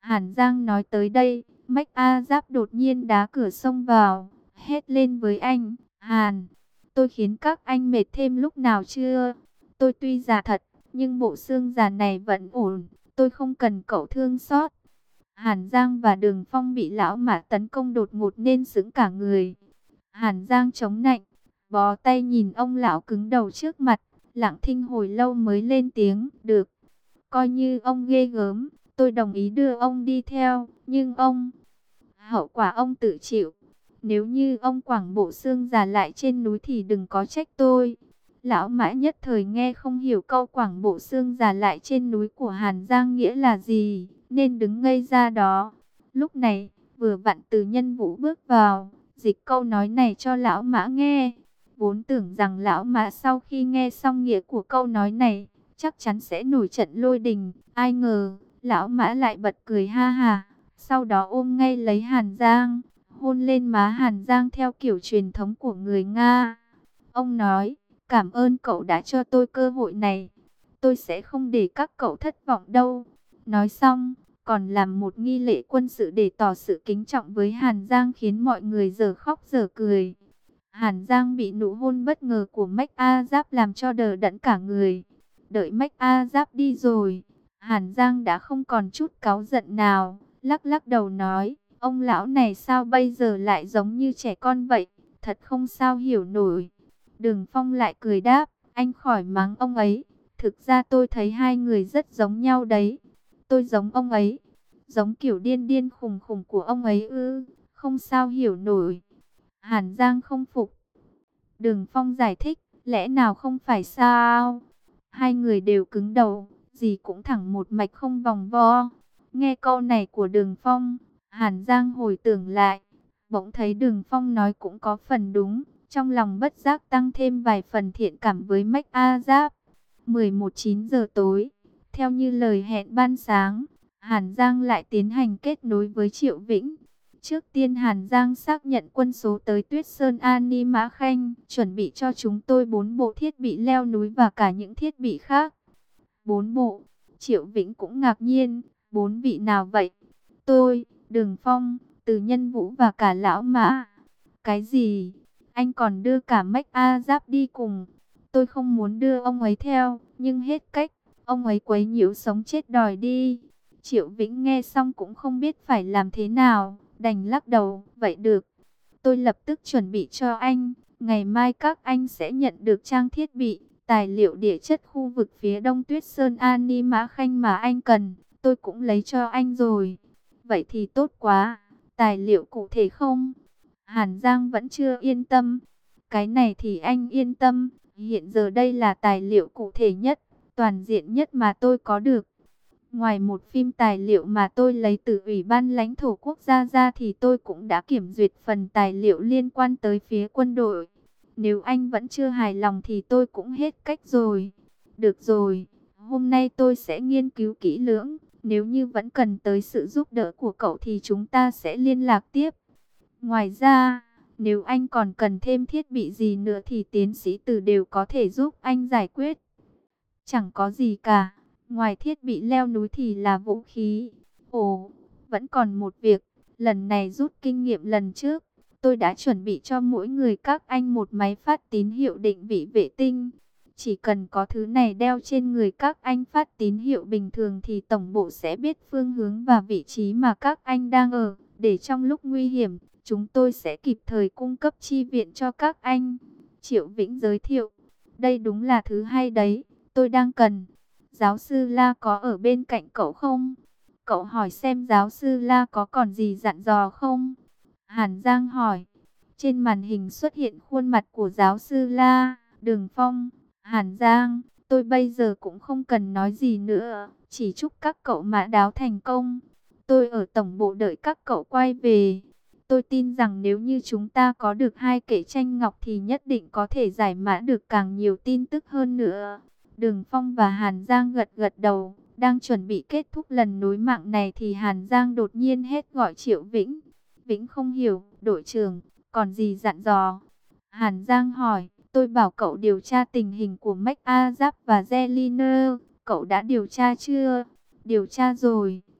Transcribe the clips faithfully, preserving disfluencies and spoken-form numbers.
Hàn Giang nói tới đây, Mách A Giáp đột nhiên đá cửa xông vào, hét lên với anh, Hàn, tôi khiến các anh mệt thêm lúc nào chưa? Tôi tuy già thật, nhưng bộ xương già này vẫn ổn, tôi không cần cậu thương xót. Hàn Giang và Đường Phong bị lão mã tấn công đột ngột nên sững cả người. Hàn Giang chống nạnh, bó tay nhìn ông lão cứng đầu trước mặt, lặng thinh hồi lâu mới lên tiếng, được, coi như ông ghê gớm, tôi đồng ý đưa ông đi theo, nhưng ông, hậu quả ông tự chịu. Nếu như ông quẳng bộ xương già lại trên núi thì đừng có trách tôi. Lão mã nhất thời nghe không hiểu câu quẳng bộ xương già lại trên núi của Hàn Giang nghĩa là gì, nên đứng ngây ra đó. Lúc này, vừa vặn Từ Nhân Vũ bước vào, dịch câu nói này cho lão mã nghe. Vốn tưởng rằng lão mã sau khi nghe xong nghĩa của câu nói này, chắc chắn sẽ nổi trận lôi đình. Ai ngờ, lão mã lại bật cười ha ha, sau đó ôm ngay lấy Hàn Giang, hôn lên má Hàn Giang theo kiểu truyền thống của người Nga. Ông nói, cảm ơn cậu đã cho tôi cơ hội này, tôi sẽ không để các cậu thất vọng đâu. Nói xong, còn làm một nghi lễ quân sự để tỏ sự kính trọng với Hàn Giang khiến mọi người giờ khóc giờ cười. Hàn Giang bị nụ hôn bất ngờ của Mách A Giáp làm cho đờ đẫn cả người. Đợi Mách A Giáp đi rồi, Hàn Giang đã không còn chút cáu giận nào, lắc lắc đầu nói, ông lão này sao bây giờ lại giống như trẻ con vậy, thật không sao hiểu nổi. Đường Phong lại cười đáp, anh khỏi mắng ông ấy, thực ra tôi thấy hai người rất giống nhau đấy. Tôi giống ông ấy, giống kiểu điên điên khùng khùng của ông ấy ư, không sao hiểu nổi. Hàn Giang không phục. Đường Phong giải thích, lẽ nào không phải sao? Hai người đều cứng đầu, gì cũng thẳng một mạch không vòng vo. Nghe câu này của Đường Phong, Hàn Giang hồi tưởng lại, bỗng thấy Đường Phong nói cũng có phần đúng, trong lòng bất giác tăng thêm vài phần thiện cảm với Mách A Giáp. mười một chín giờ tối, theo như lời hẹn ban sáng, Hàn Giang lại tiến hành kết nối với Triệu Vĩnh. Trước tiên Hàn Giang xác nhận quân số tới Tuyết Sơn Ani Mã Khanh, chuẩn bị cho chúng tôi bốn bộ thiết bị leo núi và cả những thiết bị khác. Bốn bộ, Triệu Vĩnh cũng ngạc nhiên, bốn vị nào vậy? Tôi, Đường Phong, Từ Nhân Vũ và cả Lão Mã. Cái gì? Anh còn đưa cả Mách A Giáp đi cùng? Tôi không muốn đưa ông ấy theo, nhưng hết cách, ông ấy quấy nhiễu sống chết đòi đi. Triệu Vĩnh nghe xong cũng không biết phải làm thế nào, đành lắc đầu, vậy được. Tôi lập tức chuẩn bị cho anh, ngày mai các anh sẽ nhận được trang thiết bị, tài liệu địa chất khu vực phía đông Tuyết Sơn Ani Mã Khanh mà anh cần, tôi cũng lấy cho anh rồi. Vậy thì tốt quá, tài liệu cụ thể không? Hàn Giang vẫn chưa yên tâm. Cái này thì anh yên tâm, hiện giờ đây là tài liệu cụ thể nhất, toàn diện nhất mà tôi có được. Ngoài một phim tài liệu mà tôi lấy từ Ủy ban Lãnh thổ quốc gia ra thì tôi cũng đã kiểm duyệt phần tài liệu liên quan tới phía quân đội. Nếu anh vẫn chưa hài lòng thì tôi cũng hết cách rồi. Được rồi, hôm nay tôi sẽ nghiên cứu kỹ lưỡng. Nếu như vẫn cần tới sự giúp đỡ của cậu thì chúng ta sẽ liên lạc tiếp. Ngoài ra, nếu anh còn cần thêm thiết bị gì nữa thì tiến sĩ Từ đều có thể giúp anh giải quyết. Chẳng có gì cả. Ngoài thiết bị leo núi thì là vũ khí. Ồ, vẫn còn một việc. Lần này rút kinh nghiệm lần trước, tôi đã chuẩn bị cho mỗi người các anh một máy phát tín hiệu định vị vệ tinh. Chỉ cần có thứ này đeo trên người các anh phát tín hiệu bình thường thì tổng bộ sẽ biết phương hướng và vị trí mà các anh đang ở. Để trong lúc nguy hiểm, chúng tôi sẽ kịp thời cung cấp chi viện cho các anh. Triệu Vĩnh giới thiệu, đây đúng là thứ hay đấy, tôi đang cần. Giáo sư La có ở bên cạnh cậu không? Cậu hỏi xem giáo sư La có còn gì dặn dò không? Hàn Giang hỏi. Trên màn hình xuất hiện khuôn mặt của giáo sư La, Đường Phong, Hàn Giang. Tôi bây giờ cũng không cần nói gì nữa, chỉ chúc các cậu mã đáo thành công. Tôi ở tổng bộ đợi các cậu quay về. Tôi tin rằng nếu như chúng ta có được hai kệ tranh ngọc thì nhất định có thể giải mã được càng nhiều tin tức hơn nữa. Đường Phong và Hàn Giang gật gật đầu, đang chuẩn bị kết thúc lần nối mạng này thì Hàn Giang đột nhiên hét gọi Triệu Vĩnh. Vĩnh không hiểu, đội trưởng, còn gì dặn dò? Hàn Giang hỏi, tôi bảo cậu điều tra tình hình của Mách A Giáp và Zeliner, cậu đã điều tra chưa? Điều tra rồi,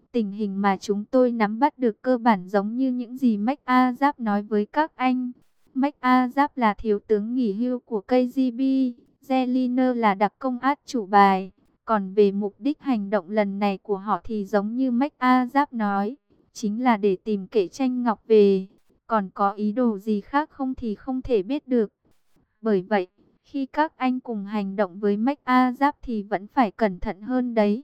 Tình hình mà chúng tôi nắm bắt được cơ bản giống như những gì MacArthur nói với các anh. MacArthur là thiếu tướng nghỉ hưu của ca giê bê, Zeliner là đặc công át chủ bài. Còn về mục đích hành động lần này của họ thì giống như MacArthur nói, chính là để tìm kẻ tranh ngọc về. Còn có ý đồ gì khác không thì không thể biết được. Bởi vậy, khi các anh cùng hành động với MacArthur thì vẫn phải cẩn thận hơn đấy.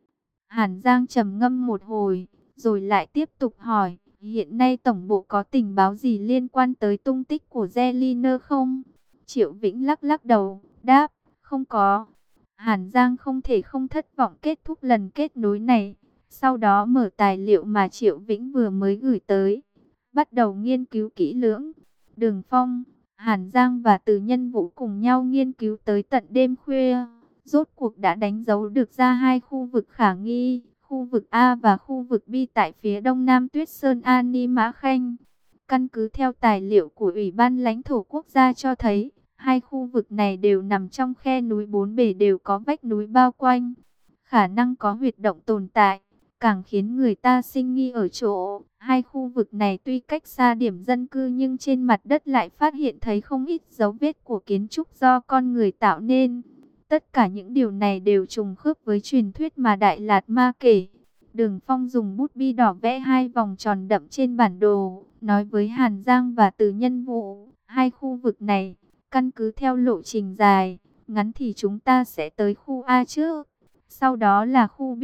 Hàn Giang trầm ngâm một hồi, rồi lại tiếp tục hỏi, hiện nay tổng bộ có tình báo gì liên quan tới tung tích của Zeliner không? Triệu Vĩnh lắc lắc đầu, đáp, không có. Hàn Giang không thể không thất vọng kết thúc lần kết nối này. Sau đó mở tài liệu mà Triệu Vĩnh vừa mới gửi tới, bắt đầu nghiên cứu kỹ lưỡng. Đường Phong, Hàn Giang và Từ Nhân Vũ cùng nhau nghiên cứu tới tận đêm khuya. Rốt cuộc đã đánh dấu được ra hai khu vực khả nghi, khu vực A và khu vực B tại phía đông nam Tuyết Sơn Ani Mã Khanh. Căn cứ theo tài liệu của Ủy ban Lãnh thổ quốc gia cho thấy, hai khu vực này đều nằm trong khe núi bốn bề, đều có vách núi bao quanh. Khả năng có huyệt động tồn tại, càng khiến người ta sinh nghi ở chỗ, hai khu vực này tuy cách xa điểm dân cư nhưng trên mặt đất lại phát hiện thấy không ít dấu vết của kiến trúc do con người tạo nên. Tất cả những điều này đều trùng khớp với truyền thuyết mà Đại Lạt Ma kể. Đường Phong dùng bút bi đỏ vẽ hai vòng tròn đậm trên bản đồ, nói với Hàn Giang và Từ Nhân Vũ, hai khu vực này, căn cứ theo lộ trình dài, ngắn thì chúng ta sẽ tới khu A trước, sau đó là khu B.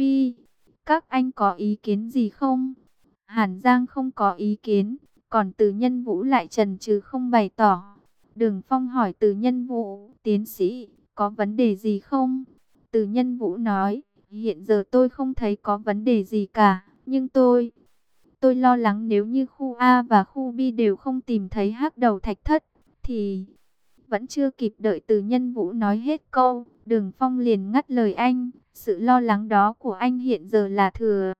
Các anh có ý kiến gì không? Hàn Giang không có ý kiến, còn Từ Nhân Vũ lại chần chừ không bày tỏ. Đường Phong hỏi Từ Nhân Vũ, tiến sĩ, có vấn đề gì không? Từ Nhân Vũ nói, hiện giờ tôi không thấy có vấn đề gì cả, nhưng tôi, tôi lo lắng nếu như khu A và khu B đều không tìm thấy hắc đầu thạch thất, thì... Vẫn chưa kịp đợi Từ Nhân Vũ nói hết câu, Đường Phong liền ngắt lời anh, sự lo lắng đó của anh hiện giờ là thừa.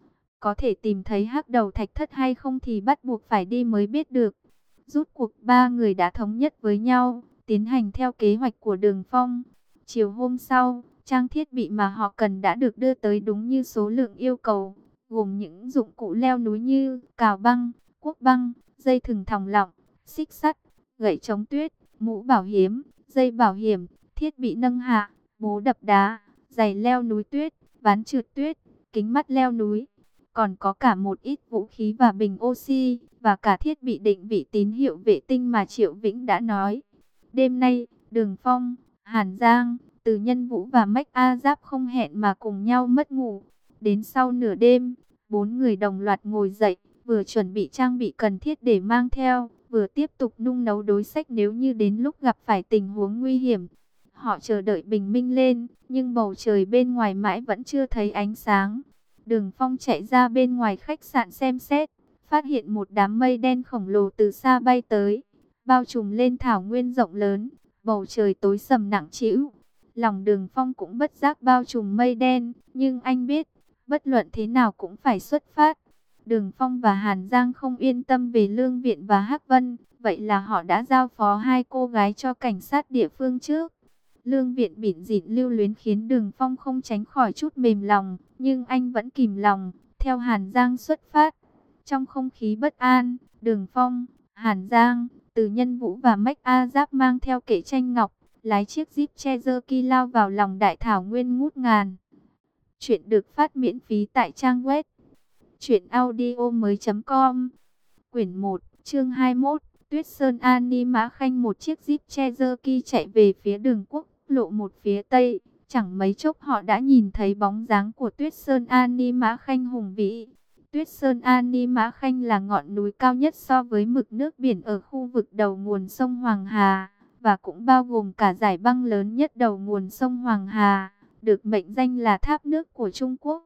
Có thể tìm thấy hắc đầu thạch thất hay không thì bắt buộc phải đi mới biết được. Rút cuộc ba người đã thống nhất với nhau, tiến hành theo kế hoạch của Đường Phong. Chiều hôm sau, trang thiết bị mà họ cần đã được đưa tới đúng như số lượng yêu cầu, gồm những dụng cụ leo núi như cào băng, cuốc băng, dây thừng thòng lọng, xích sắt, gậy chống tuyết, mũ bảo hiểm, dây bảo hiểm, thiết bị nâng hạ, bố đập đá, giày leo núi tuyết, ván trượt tuyết, kính mắt leo núi. Còn có cả một ít vũ khí và bình oxy, và cả thiết bị định vị tín hiệu vệ tinh mà Triệu Vĩnh đã nói. Đêm nay, Đường Phong, Hàn Giang, Từ Nhân Vũ và MacArthur không hẹn mà cùng nhau mất ngủ. Đến sau nửa đêm, bốn người đồng loạt ngồi dậy, vừa chuẩn bị trang bị cần thiết để mang theo, vừa tiếp tục nung nấu đối sách nếu như đến lúc gặp phải tình huống nguy hiểm. Họ chờ đợi bình minh lên, nhưng bầu trời bên ngoài mãi vẫn chưa thấy ánh sáng. Đường Phong chạy ra bên ngoài khách sạn xem xét, phát hiện một đám mây đen khổng lồ từ xa bay tới, bao trùm lên thảo nguyên rộng lớn, bầu trời tối sầm nặng trĩu. Lòng Đường Phong cũng bất giác bao trùm mây đen, nhưng anh biết, bất luận thế nào cũng phải xuất phát. Đường Phong và Hàn Giang không yên tâm về Lương Viện và Hắc Vân, vậy là họ đã giao phó hai cô gái cho cảnh sát địa phương trước. Lương Viện bỉn rỉn lưu luyến khiến Đường Phong không tránh khỏi chút mềm lòng, nhưng anh vẫn kìm lòng, theo Hàn Giang xuất phát. Trong không khí bất an, Đường Phong, Hàn Giang, Từ Nhân Vũ và MacArthur mang theo kệ tranh ngọc, lái chiếc Jeep Cherokee lao vào lòng đại thảo nguyên ngút ngàn. Chuyện được phát miễn phí tại trang web truyện audio mới chấm com. Quyển một, chương hai mươi mốt, Tuyết Sơn Ani Mã Khanh. Một chiếc Jeep Cherokee chạy về phía đường quốc lộ một phía tây. Chẳng mấy chốc họ đã nhìn thấy bóng dáng của Tuyết Sơn Ani Mã Khanh hùng vĩ. Tuyết Sơn Ani Mã Khanh là ngọn núi cao nhất so với mực nước biển ở khu vực đầu nguồn sông Hoàng Hà, và cũng bao gồm cả dải băng lớn nhất đầu nguồn sông Hoàng Hà, được mệnh danh là tháp nước của Trung Quốc.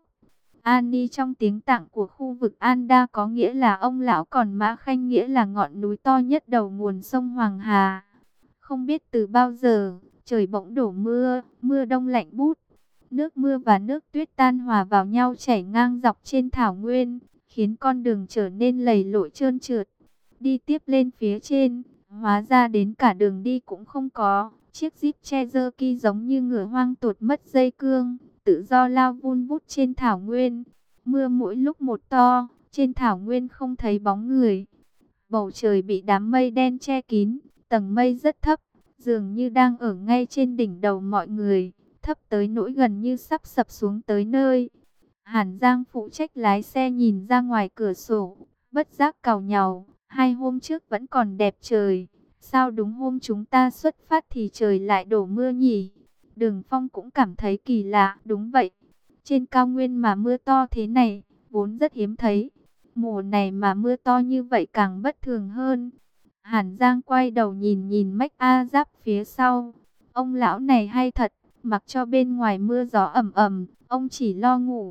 Ani trong tiếng Tạng của khu vực Anda có nghĩa là ông lão, còn Mã Khanh nghĩa là ngọn núi to nhất đầu nguồn sông Hoàng Hà. Không biết từ bao giờ, trời bỗng đổ mưa, mưa đông lạnh bút. Nước mưa và nước tuyết tan hòa vào nhau chảy ngang dọc trên thảo nguyên, khiến con đường trở nên lầy lội trơn trượt. Đi tiếp lên phía trên, hóa ra đến cả đường đi cũng không có. Chiếc Jeep Cherokee giống như ngựa hoang tuột mất dây cương, tự do lao vun vút trên thảo nguyên. Mưa mỗi lúc một to, trên thảo nguyên không thấy bóng người. Bầu trời bị đám mây đen che kín, tầng mây rất thấp, dường như đang ở ngay trên đỉnh đầu mọi người, thấp tới nỗi gần như sắp sập xuống tới nơi. Hàn Giang phụ trách lái xe nhìn ra ngoài cửa sổ, bất giác càu nhàu, hai hôm trước vẫn còn đẹp trời, sao đúng hôm chúng ta xuất phát thì trời lại đổ mưa nhỉ? Đường Phong cũng cảm thấy kỳ lạ, đúng vậy, trên cao nguyên mà mưa to thế này, vốn rất hiếm thấy. Mùa này mà mưa to như vậy càng bất thường hơn. Hàn Giang quay đầu nhìn nhìn Mách A Giáp phía sau. Ông lão này hay thật, mặc cho bên ngoài mưa gió ầm ầm, ông chỉ lo ngủ.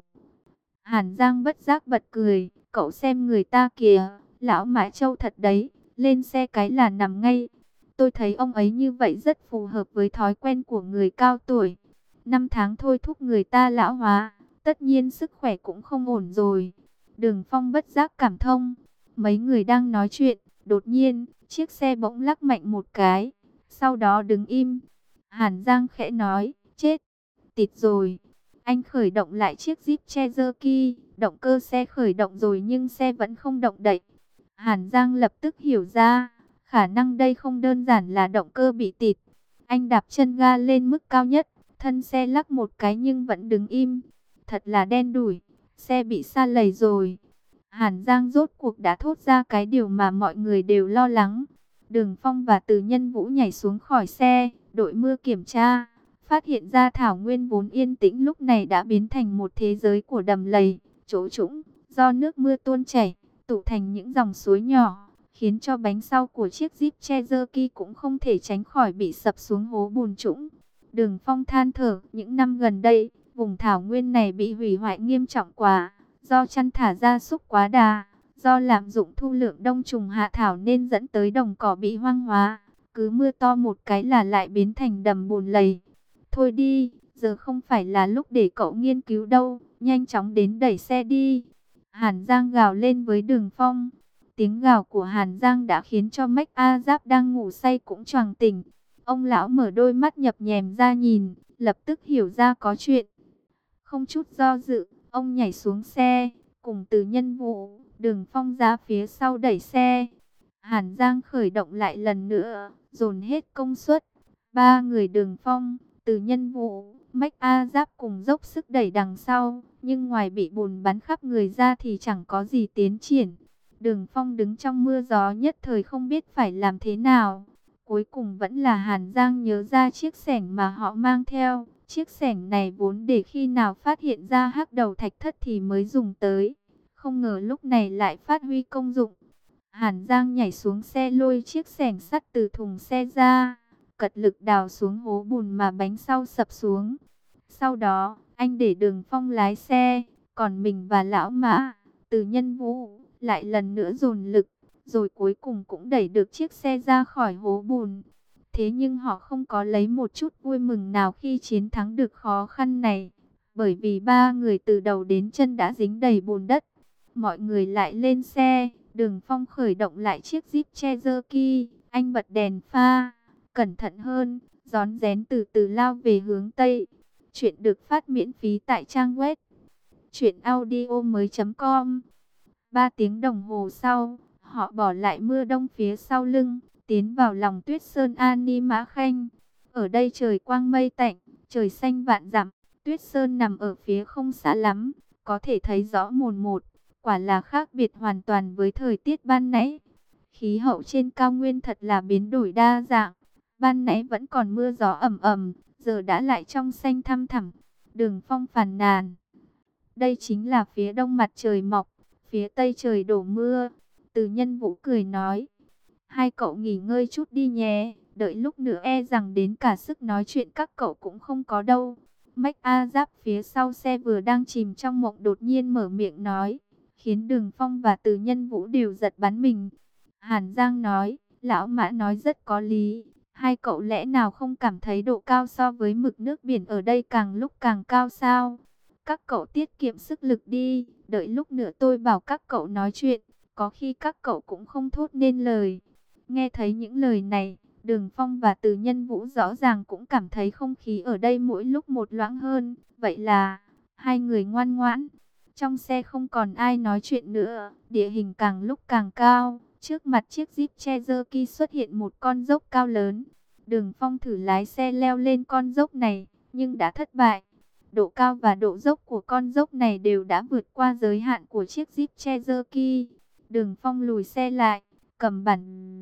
Hàn Giang bất giác bật cười, cậu xem người ta kìa, lão Mã Châu thật đấy, lên xe cái là nằm ngay. Tôi thấy ông ấy như vậy rất phù hợp với thói quen của người cao tuổi. Năm tháng thôi thúc người ta lão hóa, tất nhiên sức khỏe cũng không ổn rồi. Đường Phong bất giác cảm thông. Mấy người đang nói chuyện, đột nhiên, chiếc xe bỗng lắc mạnh một cái, sau đó đứng im. Hàn Giang khẽ nói, chết, tịt rồi. Anh khởi động lại chiếc Jeep Cherokee, động cơ xe khởi động rồi nhưng xe vẫn không động đậy. Hàn Giang lập tức hiểu ra, khả năng đây không đơn giản là động cơ bị tịt. Anh đạp chân ga lên mức cao nhất, thân xe lắc một cái nhưng vẫn đứng im. Thật là đen đủi, xe bị sa lầy rồi. Hàn Giang rốt cuộc đã thốt ra cái điều mà mọi người đều lo lắng. Đường Phong và Từ Nhân Vũ nhảy xuống khỏi xe, đội mưa kiểm tra, phát hiện ra thảo nguyên vốn yên tĩnh lúc này đã biến thành một thế giới của đầm lầy, chỗ trũng, do nước mưa tuôn chảy, tụ thành những dòng suối nhỏ, khiến cho bánh sau của chiếc Jeep Cherokee cũng không thể tránh khỏi bị sập xuống hố bùn trũng. Đường Phong than thở, những năm gần đây, vùng thảo nguyên này bị hủy hoại nghiêm trọng quá, do chăn thả gia súc quá đà, do lạm dụng thu lượng đông trùng hạ thảo nên dẫn tới đồng cỏ bị hoang hóa, cứ mưa to một cái là lại biến thành đầm bùn lầy. Thôi đi, giờ không phải là lúc để cậu nghiên cứu đâu, nhanh chóng đến đẩy xe đi. Hàn Giang gào lên với Đường Phong. Tiếng gào của Hàn Giang đã khiến cho Mách A Giáp đang ngủ say cũng choàng tỉnh. Ông lão mở đôi mắt nhập nhèm ra nhìn, lập tức hiểu ra có chuyện. Không chút do dự, ông nhảy xuống xe, cùng Từ Nhân Vũ, Đường Phong ra phía sau đẩy xe. Hàn Giang khởi động lại lần nữa, dồn hết công suất. Ba người Đường Phong, Từ Nhân Vũ, Mách A Giáp cùng dốc sức đẩy đằng sau, nhưng ngoài bị bùn bắn khắp người ra thì chẳng có gì tiến triển. Đường Phong đứng trong mưa gió nhất thời không biết phải làm thế nào. Cuối cùng vẫn là Hàn Giang nhớ ra chiếc xẻng mà họ mang theo. Chiếc xẻng này vốn để khi nào phát hiện ra hắc đầu thạch thất thì mới dùng tới. Không ngờ lúc này lại phát huy công dụng. Hàn Giang nhảy xuống xe lôi chiếc xẻng sắt từ thùng xe ra, cật lực đào xuống hố bùn mà bánh sau sập xuống. Sau đó, anh để Đường Phong lái xe, còn mình và lão Mã, Từ Nhân Vũ, lại lần nữa dồn lực, rồi cuối cùng cũng đẩy được chiếc xe ra khỏi hố bùn. Thế nhưng họ không có lấy một chút vui mừng nào khi chiến thắng được khó khăn này, bởi vì ba người từ đầu đến chân đã dính đầy bùn đất. Mọi người lại lên xe, Đường Phong khởi động lại chiếc Jeep Cherokee, anh bật đèn pha, cẩn thận hơn, rón rén từ từ lao về hướng Tây. Chuyện được phát miễn phí tại trang web truyện audio mới chấm com. Ba tiếng đồng hồ sau, họ bỏ lại mưa đông phía sau lưng, tiến vào lòng tuyết sơn Ani Mã Khanh. Ở đây trời quang mây tạnh, trời xanh vạn dặm, tuyết sơn nằm ở phía không xa lắm, có thể thấy rõ mồn một, quả là khác biệt hoàn toàn với thời tiết ban nãy. Khí hậu trên cao nguyên thật là biến đổi đa dạng, ban nãy vẫn còn mưa gió ầm ầm, giờ đã lại trong xanh thăm thẳm. Đường Phong phàn nàn, đây chính là phía đông mặt trời mọc, phía tây trời đổ mưa. Từ Nhân Vũ cười nói, hai cậu nghỉ ngơi chút đi nhé, đợi lúc nữa e rằng đến cả sức nói chuyện các cậu cũng không có đâu. Mách A Giáp phía sau xe vừa đang chìm trong mộng đột nhiên mở miệng nói, khiến Đường Phong và Từ Nhân Vũ đều giật bắn mình. Hàn Giang nói, lão Mã nói rất có lý, hai cậu lẽ nào không cảm thấy độ cao so với mực nước biển ở đây càng lúc càng cao sao? Các cậu tiết kiệm sức lực đi, đợi lúc nữa tôi bảo các cậu nói chuyện, có khi các cậu cũng không thốt nên lời. Nghe thấy những lời này, Đường Phong và Từ Nhân Vũ rõ ràng cũng cảm thấy không khí ở đây mỗi lúc một loãng hơn. Vậy là, hai người ngoan ngoãn. Trong xe không còn ai nói chuyện nữa, địa hình càng lúc càng cao. Trước mặt chiếc Jeep Cherokee xuất hiện một con dốc cao lớn. Đường Phong thử lái xe leo lên con dốc này, nhưng đã thất bại. Độ cao và độ dốc của con dốc này đều đã vượt qua giới hạn của chiếc Jeep Cherokee. Đường Phong lùi xe lại, cầm bản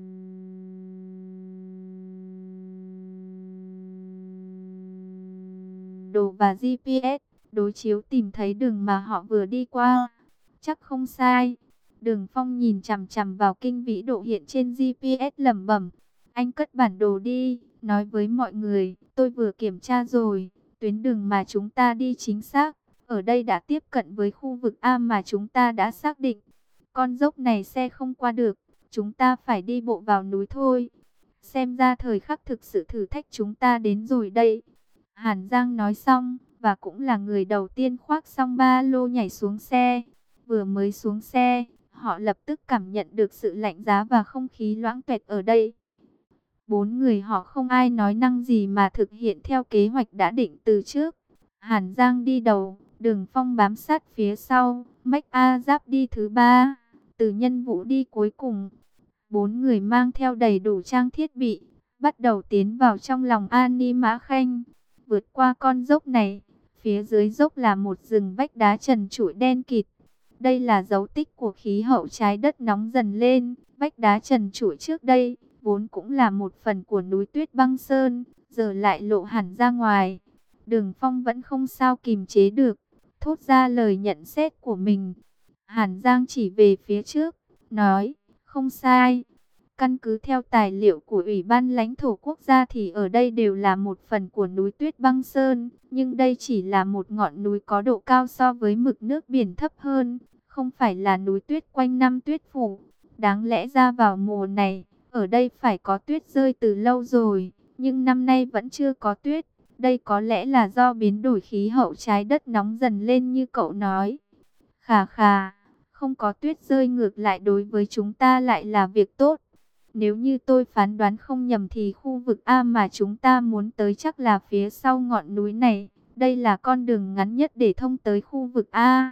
đồ và giê pê ét, đối chiếu tìm thấy đường mà họ vừa đi qua. Chắc không sai. Đường Phong nhìn chằm chằm vào kinh vĩ độ hiện trên giê pê ét lẩm bẩm. Anh cất bản đồ đi, nói với mọi người, tôi vừa kiểm tra rồi, tuyến đường mà chúng ta đi chính xác. Ở đây đã tiếp cận với khu vực A mà chúng ta đã xác định. Con dốc này xe không qua được, chúng ta phải đi bộ vào núi thôi. Xem ra thời khắc thực sự thử thách chúng ta đến rồi đây. Hàn Giang nói xong, và cũng là người đầu tiên khoác xong ba lô nhảy xuống xe. Vừa mới xuống xe, họ lập tức cảm nhận được sự lạnh giá và không khí loãng tuẹt ở đây. Bốn người họ không ai nói năng gì mà thực hiện theo kế hoạch đã định từ trước. Hàn Giang đi đầu, Đường Phong bám sát phía sau, Mách A Giáp đi thứ ba, Từ Nhân Vũ đi cuối cùng. Bốn người mang theo đầy đủ trang thiết bị, bắt đầu tiến vào trong lòng Ani Mã Khanh. Vượt qua con dốc này, phía dưới dốc là một rừng vách đá trần trụi đen kịt. Đây là dấu tích của khí hậu trái đất nóng dần lên. Vách đá trần trụi trước đây vốn cũng là một phần của núi tuyết băng sơn, giờ lại lộ hẳn ra ngoài. Đường Phong vẫn không sao kìm chế được, thốt ra lời nhận xét của mình. Hàn Giang chỉ về phía trước, nói, không sai. Căn cứ theo tài liệu của Ủy ban lãnh thổ quốc gia thì ở đây đều là một phần của núi tuyết băng sơn, nhưng đây chỉ là một ngọn núi có độ cao so với mực nước biển thấp hơn, không phải là núi tuyết quanh năm tuyết phủ. Đáng lẽ ra vào mùa này, ở đây phải có tuyết rơi từ lâu rồi, nhưng năm nay vẫn chưa có tuyết. Đây có lẽ là do biến đổi khí hậu trái đất nóng dần lên như cậu nói. Khà khà, không có tuyết rơi ngược lại đối với chúng ta lại là việc tốt. Nếu như tôi phán đoán không nhầm thì khu vực A mà chúng ta muốn tới chắc là phía sau ngọn núi này. Đây là con đường ngắn nhất để thông tới khu vực A.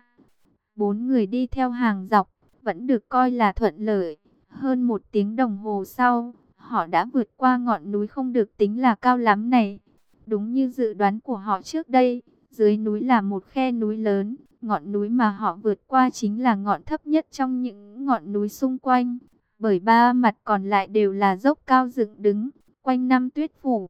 Bốn người đi theo hàng dọc, vẫn được coi là thuận lợi. Hơn một tiếng đồng hồ sau, họ đã vượt qua ngọn núi không được tính là cao lắm này. Đúng như dự đoán của họ trước đây, dưới núi là một khe núi lớn. Ngọn núi mà họ vượt qua chính là ngọn thấp nhất trong những ngọn núi xung quanh. Bởi ba mặt còn lại đều là dốc cao dựng đứng, quanh năm tuyết phủ.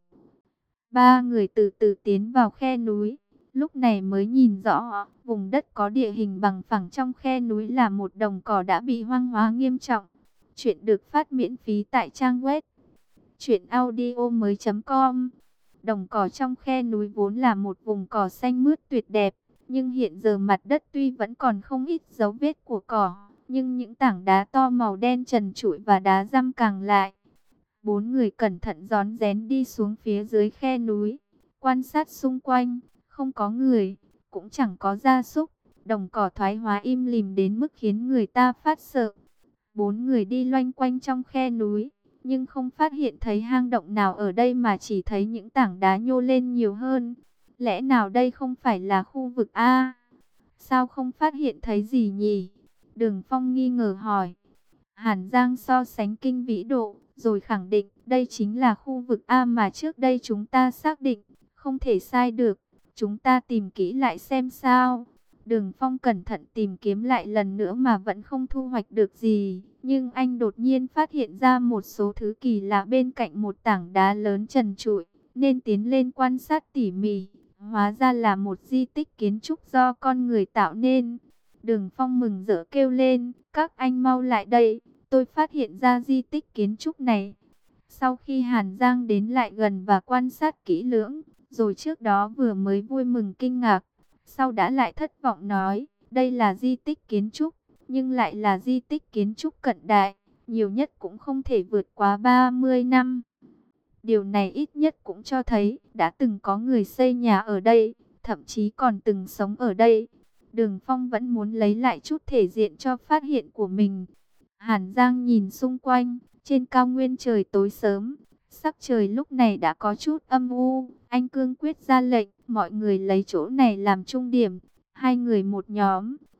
Ba người từ từ tiến vào khe núi, lúc này mới nhìn rõ, vùng đất có địa hình bằng phẳng trong khe núi là một đồng cỏ đã bị hoang hóa nghiêm trọng. Chuyện được phát miễn phí tại trang web truyện audio mới chấm com. Đồng cỏ trong khe núi vốn là một vùng cỏ xanh mướt tuyệt đẹp, nhưng hiện giờ mặt đất tuy vẫn còn không ít dấu vết của cỏ, nhưng những tảng đá to màu đen trần trụi và đá răm càng lại. Bốn người cẩn thận rón rén đi xuống phía dưới khe núi, quan sát xung quanh, không có người, cũng chẳng có gia súc, đồng cỏ thoái hóa im lìm đến mức khiến người ta phát sợ. Bốn người đi loanh quanh trong khe núi, nhưng không phát hiện thấy hang động nào ở đây mà chỉ thấy những tảng đá nhô lên nhiều hơn. Lẽ nào đây không phải là khu vực A? Sao không phát hiện thấy gì nhỉ? Đường Phong nghi ngờ hỏi. Hàn Giang so sánh kinh vĩ độ, rồi khẳng định đây chính là khu vực A mà trước đây chúng ta xác định, không thể sai được. Chúng ta tìm kỹ lại xem sao. Đường Phong cẩn thận tìm kiếm lại lần nữa mà vẫn không thu hoạch được gì. Nhưng anh đột nhiên phát hiện ra một số thứ kỳ lạ bên cạnh một tảng đá lớn trần trụi, nên tiến lên quan sát tỉ mỉ. Hóa ra là một di tích kiến trúc do con người tạo nên. Đường Phong mừng rỡ kêu lên, các anh mau lại đây, tôi phát hiện ra di tích kiến trúc này. Sau khi Hàn Giang đến lại gần và quan sát kỹ lưỡng, rồi trước đó vừa mới vui mừng kinh ngạc, sau đã lại thất vọng nói, đây là di tích kiến trúc, nhưng lại là di tích kiến trúc cận đại, nhiều nhất cũng không thể vượt quá ba mươi năm. Điều này ít nhất cũng cho thấy đã từng có người xây nhà ở đây, thậm chí còn từng sống ở đây. Đường Phong vẫn muốn lấy lại chút thể diện cho phát hiện của mình. Hàn Giang nhìn xung quanh, trên cao nguyên trời tối sớm, sắc trời lúc này đã có chút âm u. Anh cương quyết ra lệnh, mọi người lấy chỗ này làm trung điểm, hai người một nhóm,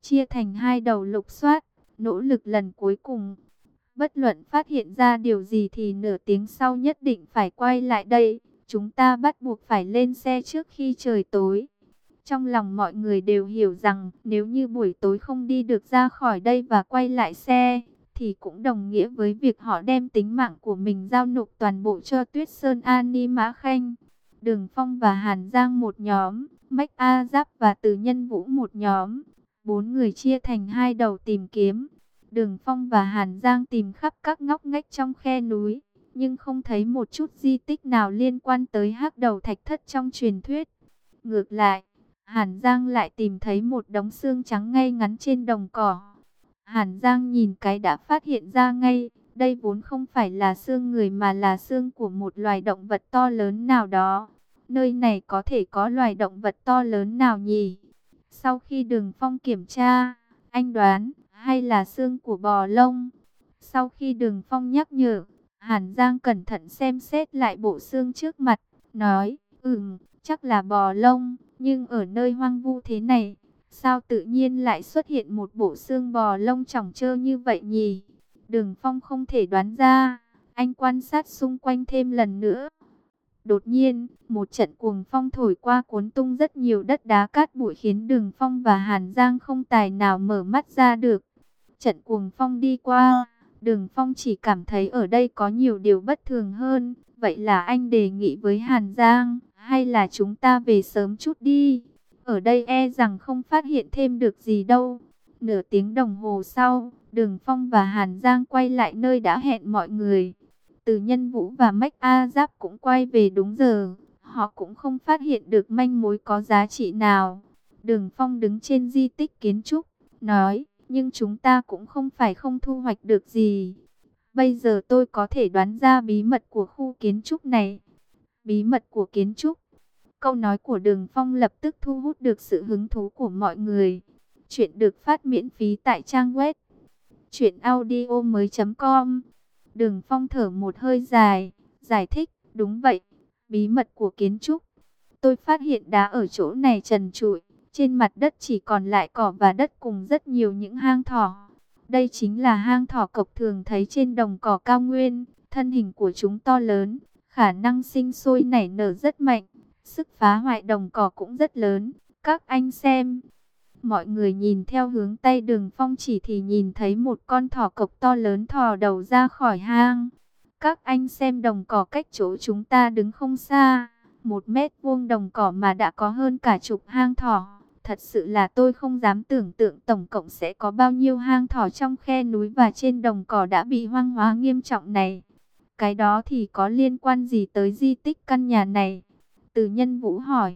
chia thành hai đầu lục soát, nỗ lực lần cuối cùng. Bất luận phát hiện ra điều gì thì nửa tiếng sau nhất định phải quay lại đây. Chúng ta bắt buộc phải lên xe trước khi trời tối. Trong lòng mọi người đều hiểu rằng nếu như buổi tối không đi được ra khỏi đây và quay lại xe, thì cũng đồng nghĩa với việc họ đem tính mạng của mình giao nộp toàn bộ cho Tuyết Sơn Ani Mã Khanh. Đường Phong và Hàn Giang một nhóm, Mách A Giáp và Từ Nhân Vũ một nhóm. Bốn người chia thành hai đầu tìm kiếm. Đường Phong và Hàn Giang tìm khắp các ngóc ngách trong khe núi, nhưng không thấy một chút di tích nào liên quan tới Hắc Đầu Thạch Thất trong truyền thuyết. Ngược lại, Hàn Giang lại tìm thấy một đống xương trắng ngay ngắn trên đồng cỏ. Hàn Giang nhìn cái đã phát hiện ra ngay, đây vốn không phải là xương người mà là xương của một loài động vật to lớn nào đó. Nơi này có thể có loài động vật to lớn nào nhỉ? Sau khi Đường Phong kiểm tra, anh đoán hay là xương của bò lông. Sau khi Đường Phong nhắc nhở, Hàn Giang cẩn thận xem xét lại bộ xương trước mặt, nói, ừm, chắc là bò lông, nhưng ở nơi hoang vu thế này, sao tự nhiên lại xuất hiện một bộ xương bò lông chỏng trơ như vậy nhỉ? Đường Phong không thể đoán ra, anh quan sát xung quanh thêm lần nữa. Đột nhiên, một trận cuồng phong thổi qua cuốn tung rất nhiều đất đá cát bụi khiến Đường Phong và Hàn Giang không tài nào mở mắt ra được. Trận cuồng phong đi qua, Đường Phong chỉ cảm thấy ở đây có nhiều điều bất thường hơn. Vậy là anh đề nghị với Hàn Giang, hay là chúng ta về sớm chút đi. Ở đây e rằng không phát hiện thêm được gì đâu. Nửa tiếng đồng hồ sau, Đường Phong và Hàn Giang quay lại nơi đã hẹn mọi người. Từ Nhân Vũ và Mách A Giáp cũng quay về đúng giờ. Họ cũng không phát hiện được manh mối có giá trị nào. Đường Phong đứng trên di tích kiến trúc, nói, nhưng chúng ta cũng không phải không thu hoạch được gì. Bây giờ tôi có thể đoán ra bí mật của khu kiến trúc này. Bí mật của kiến trúc. Câu nói của Đường Phong lập tức thu hút được sự hứng thú của mọi người. Chuyện được phát miễn phí tại trang web truyện audio mới chấm com. Đường Phong thở một hơi dài, giải thích, đúng vậy, bí mật của kiến trúc. Tôi phát hiện đá ở chỗ này trần trụi, trên mặt đất chỉ còn lại cỏ và đất cùng rất nhiều những hang thỏ. Đây chính là hang thỏ cộc thường thấy trên đồng cỏ cao nguyên, thân hình của chúng to lớn, khả năng sinh sôi nảy nở rất mạnh, sức phá hoại đồng cỏ cũng rất lớn. Các anh xem. Mọi người nhìn theo hướng tay Đường Phong chỉ thì nhìn thấy một con thỏ cộc to lớn thò đầu ra khỏi hang. Các anh xem đồng cỏ cách chỗ chúng ta đứng không xa. Một mét vuông đồng cỏ mà đã có hơn cả chục hang thỏ. Thật sự là tôi không dám tưởng tượng tổng cộng sẽ có bao nhiêu hang thỏ trong khe núi và trên đồng cỏ đã bị hoang hóa nghiêm trọng này. Cái đó thì có liên quan gì tới di tích căn nhà này? Từ Nhân Vũ hỏi.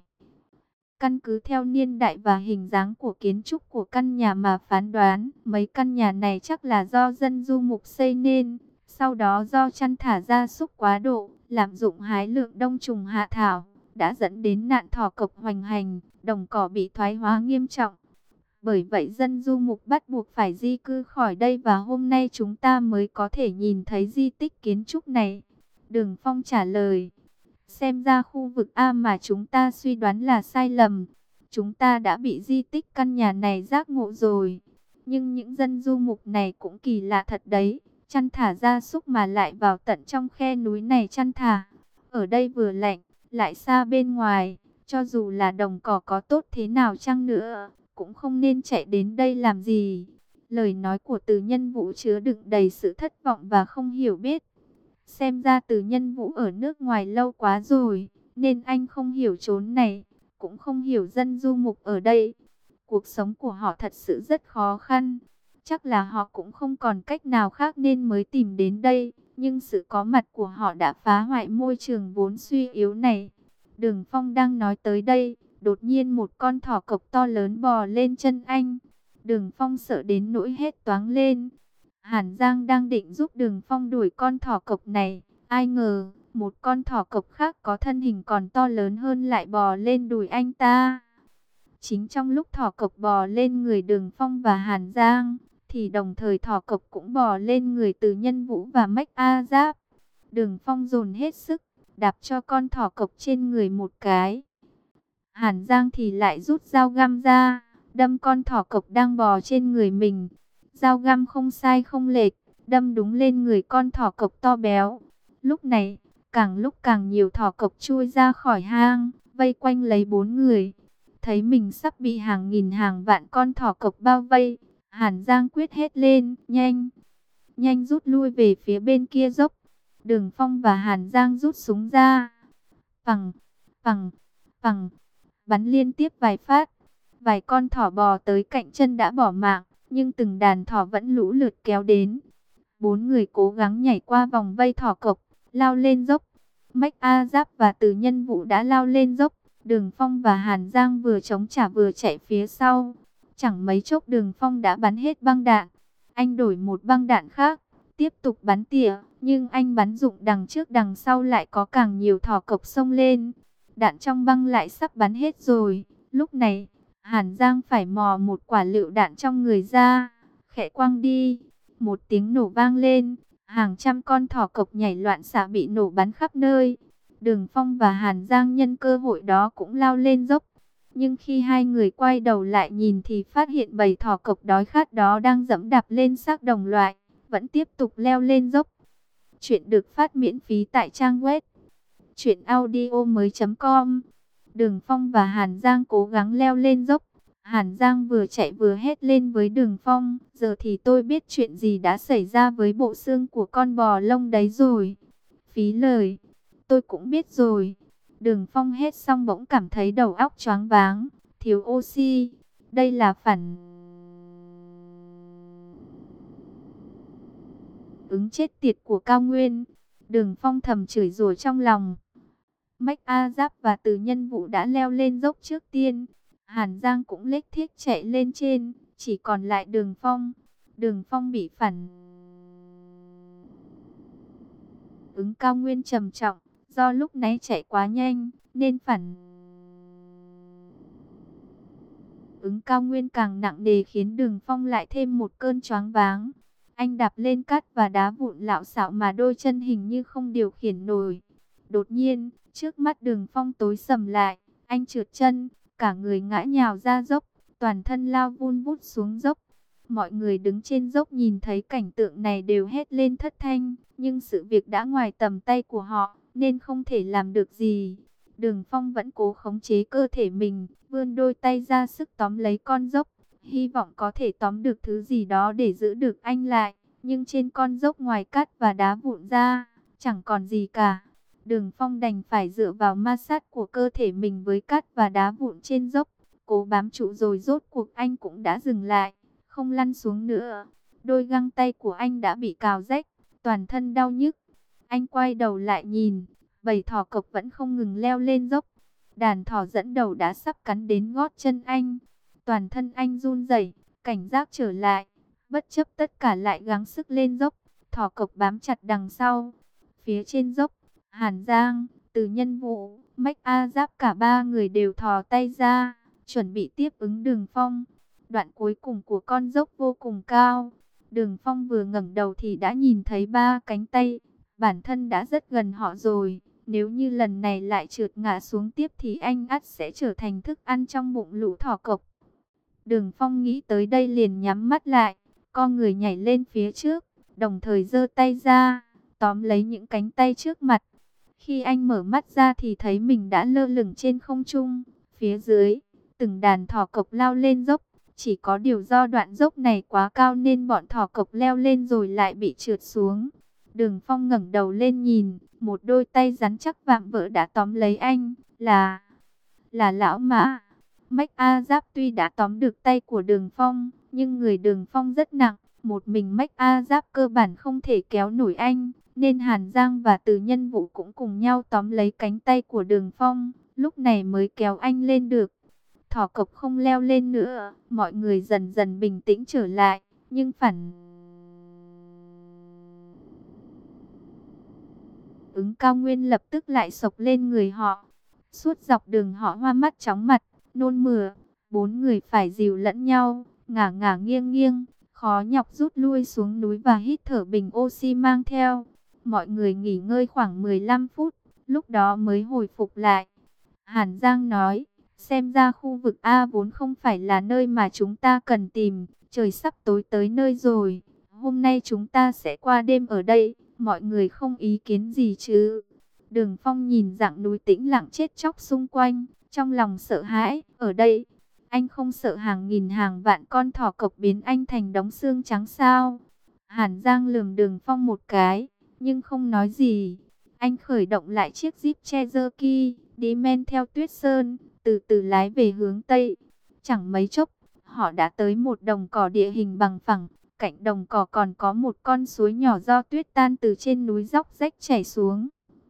Căn cứ theo niên đại và hình dáng của kiến trúc của căn nhà mà phán đoán, mấy căn nhà này chắc là do dân du mục xây nên. Sau đó do chăn thả gia súc quá độ, lạm dụng hái lượng đông trùng hạ thảo, đã dẫn đến nạn thỏ cộc hoành hành, đồng cỏ bị thoái hóa nghiêm trọng. Bởi vậy dân du mục bắt buộc phải di cư khỏi đây và hôm nay chúng ta mới có thể nhìn thấy di tích kiến trúc này. Đường Phong trả lời. Xem ra khu vực A mà chúng ta suy đoán là sai lầm. Chúng ta đã bị di tích căn nhà này giác ngộ rồi. Nhưng những dân du mục này cũng kỳ lạ thật đấy. Chăn thả gia súc mà lại vào tận trong khe núi này chăn thả. Ở đây vừa lạnh, lại xa bên ngoài. Cho dù là đồng cỏ có tốt thế nào chăng nữa, cũng không nên chạy đến đây làm gì. Lời nói của Từ Nhân Vũ chứa đựng đầy sự thất vọng và không hiểu biết. Xem ra Từ Nhân Vũ ở nước ngoài lâu quá rồi, nên anh không hiểu chốn này, cũng không hiểu dân du mục ở đây. Cuộc sống của họ thật sự rất khó khăn. Chắc là họ cũng không còn cách nào khác nên mới tìm đến đây. Nhưng sự có mặt của họ đã phá hoại môi trường vốn suy yếu này. Đường Phong đang nói tới đây, đột nhiên một con thỏ cộc to lớn bò lên chân anh. Đường Phong sợ đến nỗi hét toáng lên. Hàn Giang đang định giúp Đường Phong đuổi con thỏ cộc này. Ai ngờ, một con thỏ cộc khác có thân hình còn to lớn hơn lại bò lên đùi anh ta. Chính trong lúc thỏ cộc bò lên người Đường Phong và Hàn Giang, thì đồng thời thỏ cộc cũng bò lên người Từ Nhân Vũ và Mách A Giáp. Đường Phong dồn hết sức, đạp cho con thỏ cộc trên người một cái. Hàn Giang thì lại rút dao găm ra, đâm con thỏ cộc đang bò trên người mình. Dao găm không sai không lệch, đâm đúng lên người con thỏ cộc to béo. Lúc này, càng lúc càng nhiều thỏ cộc chui ra khỏi hang, vây quanh lấy bốn người. Thấy mình sắp bị hàng nghìn hàng vạn con thỏ cộc bao vây, Hàn Giang quyết hét lên, nhanh, nhanh rút lui về phía bên kia dốc. Đường Phong và Hàn Giang rút súng ra. Phằng, phằng, phằng, bắn liên tiếp vài phát. Vài con thỏ bò tới cạnh chân đã bỏ mạng, nhưng từng đàn thỏ vẫn lũ lượt kéo đến. Bốn người cố gắng nhảy qua vòng vây thỏ cộc, lao lên dốc. Mách A Giáp và Từ Nhân Vũ đã lao lên dốc. Đường Phong và Hàn Giang vừa chống trả vừa chạy phía sau. Chẳng mấy chốc Đường Phong đã bắn hết băng đạn. Anh đổi một băng đạn khác, tiếp tục bắn tỉa. Nhưng anh bắn dụng đằng trước đằng sau lại có càng nhiều thỏ cộc xông lên. Đạn trong băng lại sắp bắn hết rồi. Lúc này, Hàn Giang phải mò một quả lựu đạn trong người ra, khẽ quăng đi. Một tiếng nổ vang lên, hàng trăm con thỏ cộc nhảy loạn xạ bị nổ bắn khắp nơi. Đường Phong và Hàn Giang nhân cơ hội đó cũng lao lên dốc. Nhưng khi hai người quay đầu lại nhìn thì phát hiện bầy thỏ cộc đói khát đó đang dẫm đạp lên xác đồng loại, vẫn tiếp tục leo lên dốc. Chuyện được phát miễn phí tại trang web truyện audio mới chấm com. Đường Phong và Hàn Giang cố gắng leo lên dốc. Hàn Giang vừa chạy vừa hét lên với Đường Phong, giờ thì tôi biết chuyện gì đã xảy ra với bộ xương của con bò lông đấy rồi. Phí lời, tôi cũng biết rồi. Đường Phong hét xong bỗng cảm thấy đầu óc choáng váng, thiếu oxy. Đây là phản ứng chết tiệt của cao nguyên. Đường Phong thầm chửi rủa trong lòng. Mách A Giáp và Từ Nhân Vũ đã leo lên dốc trước tiên. Hàn Giang cũng lếch thếch chạy lên trên, chỉ còn lại Đường Phong. Đường Phong bị phản ứng cao nguyên trầm trọng, do lúc nãy chạy quá nhanh, nên phản ứng cao nguyên càng nặng nề khiến Đường Phong lại thêm một cơn choáng váng. Anh đạp lên cát và đá vụn lạo xạo mà đôi chân hình như không điều khiển nổi. Đột nhiên, trước mắt Đường Phong tối sầm lại, anh trượt chân, cả người ngã nhào ra dốc, toàn thân lao vun vút xuống dốc. Mọi người đứng trên dốc nhìn thấy cảnh tượng này đều hét lên thất thanh, nhưng sự việc đã ngoài tầm tay của họ, nên không thể làm được gì. Đường Phong vẫn cố khống chế cơ thể mình, vươn đôi tay ra sức tóm lấy con dốc, hy vọng có thể tóm được thứ gì đó để giữ được anh lại. Nhưng trên con dốc ngoài cát và đá vụn ra, chẳng còn gì cả. Đường Phong đành phải dựa vào ma sát của cơ thể mình với cát và đá vụn trên dốc, cố bám trụ rồi rốt cuộc anh cũng đã dừng lại, không lăn xuống nữa. Đôi găng tay của anh đã bị cào rách, toàn thân đau nhức. Anh quay đầu lại nhìn, bầy thỏ cộc vẫn không ngừng leo lên dốc. Đàn thỏ dẫn đầu đã sắp cắn đến gót chân anh. Toàn thân anh run rẩy, cảnh giác trở lại, bất chấp tất cả lại gắng sức lên dốc. Thỏ cộc bám chặt đằng sau. Phía trên dốc, Hàn Giang, Từ Nhân Vũ, Mách A Giáp cả ba người đều thò tay ra, chuẩn bị tiếp ứng Đường Phong. Đoạn cuối cùng của con dốc vô cùng cao. Đường Phong vừa ngẩng đầu thì đã nhìn thấy ba cánh tay. Bản thân đã rất gần họ rồi. Nếu như lần này lại trượt ngã xuống tiếp thì anh ắt sẽ trở thành thức ăn trong bụng lũ thỏ cộc. Đường Phong nghĩ tới đây liền nhắm mắt lại, co người nhảy lên phía trước, đồng thời giơ tay ra, tóm lấy những cánh tay trước mặt. Khi anh mở mắt ra thì thấy mình đã lơ lửng trên không trung. Phía dưới, từng đàn thỏ cộc lao lên dốc. Chỉ có điều do đoạn dốc này quá cao nên bọn thỏ cộc leo lên rồi lại bị trượt xuống. Đường Phong ngẩng đầu lên nhìn, một đôi tay rắn chắc vạm vỡ đã tóm lấy anh, là... là Lão Mã. Mách A Giáp tuy đã tóm được tay của Đường Phong, nhưng người Đường Phong rất nặng, một mình Mách A Giáp cơ bản không thể kéo nổi anh, nên Hàn Giang và Từ Nhân Vũ cũng cùng nhau tóm lấy cánh tay của Đường Phong, lúc này mới kéo anh lên được. Thỏ cộc không leo lên nữa, mọi người dần dần bình tĩnh trở lại, nhưng phản ứng cao nguyên lập tức lại sộc lên người họ. Suốt dọc đường họ hoa mắt chóng mặt, nôn mửa, bốn người phải dìu lẫn nhau, ngả ngả nghiêng nghiêng, khó nhọc rút lui xuống núi và hít thở bình oxy mang theo. Mọi người nghỉ ngơi khoảng mười lăm phút, lúc đó mới hồi phục lại. Hàn Giang nói, Xem ra khu vực A vốn không phải là nơi mà chúng ta cần tìm. Trời sắp tối tới nơi rồi. Hôm nay chúng ta sẽ qua đêm ở đây. Mọi người không ý kiến gì chứ? Đường Phong nhìn dạng núi tĩnh lặng chết chóc xung quanh, trong lòng sợ hãi. Ở đây, anh không sợ hàng nghìn hàng vạn con thỏ cộc biến anh thành đống xương trắng sao? Hàn Giang lườm Đường Phong một cái, nhưng không nói gì. Anh khởi động lại chiếc Jeep Cherokee, đi men theo tuyết sơn, từ từ lái về hướng Tây. Chẳng mấy chốc, họ đã tới một đồng cỏ địa hình bằng phẳng. Cạnh đồng cỏ còn có một con suối nhỏ do tuyết tan từ trên núi dốc rách chảy xuống.